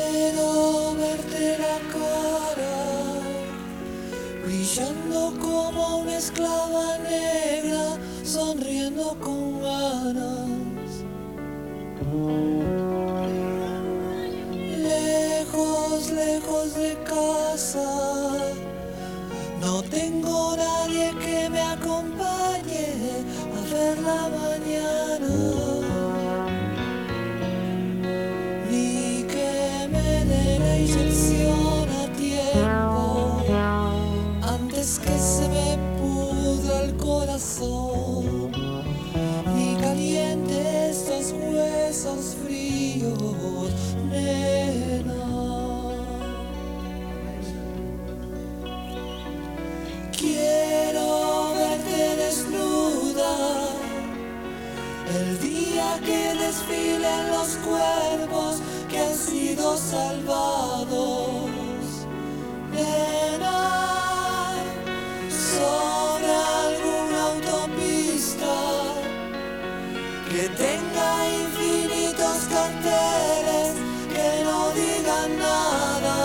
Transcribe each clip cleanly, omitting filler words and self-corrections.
Quiero verte la cara, brillando como una esclava negra, sonriendo con ganas. Lejos, lejos de casa, no tengo nadie que me acompañe a ver la mañana, ni que me dé la inyección a tiempo antes que se me pudra el corazón, ni caliente estos huesos fríos, nena. Quiero verte desnuda el día que desfilen los cuerpos que han sido salvados, nena, sobre alguna autopista que tenga infinitos carteles que no digan nada.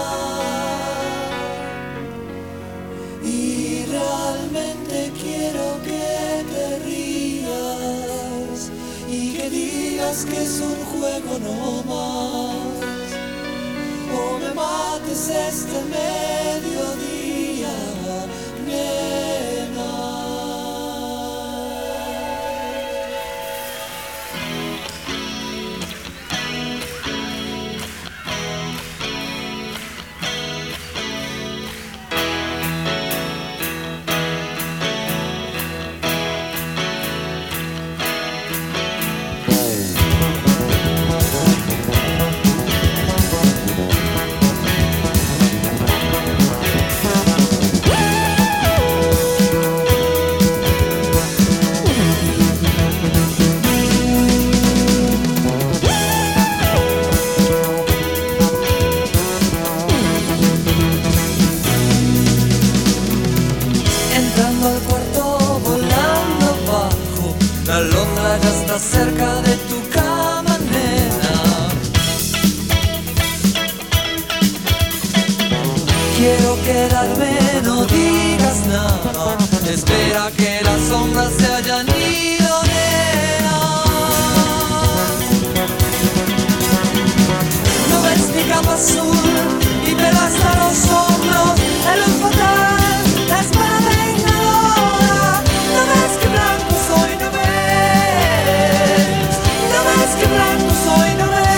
Y realmente quiero que te rías y que digas que es un juego no más, o me mates este mediodía, nena. Entrando al cuarto, volando bajo, la alondra ya está cerca de tu cama, nena. Quiero quedarme, no digas nada, espera que las sombras se hayan ido, nena. No ves mi capa azul y pelo hasta los hombros, la luz fatal, la espada vengadora. No ves que blanco soy, no ves. No ves que blanco soy, no ves.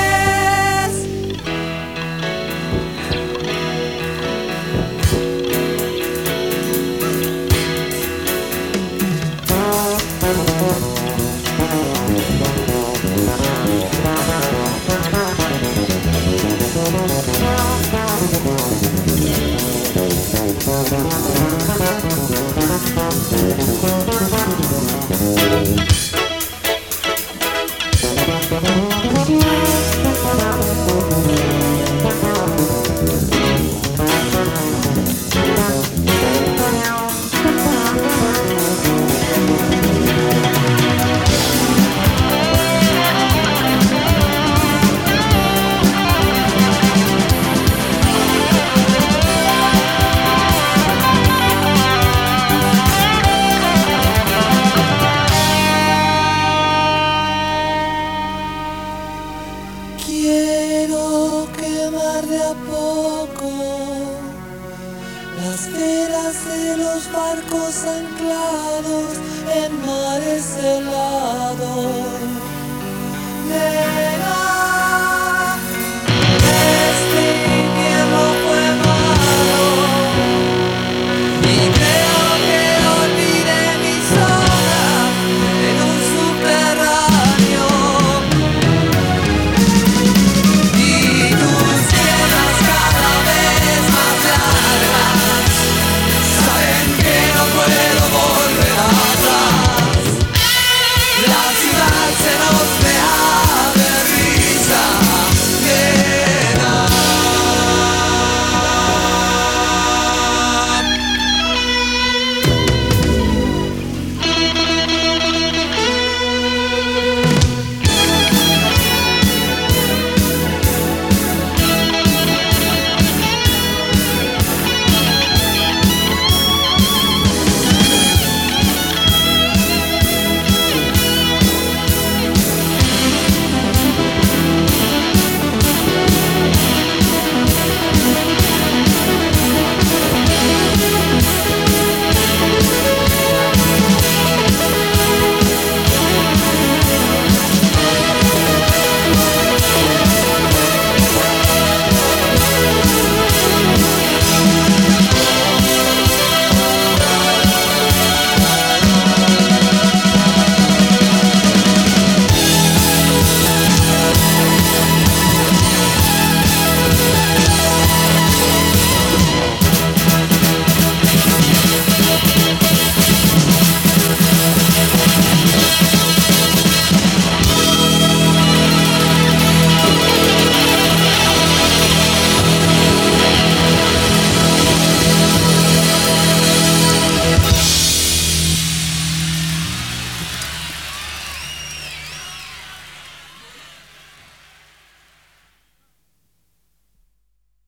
Quiero quemar de a poco las velas de los barcos anclados en mares helados, nena. Este invierno fue malo y creo que olvidé mi sola en un subterráneo. Se nos ve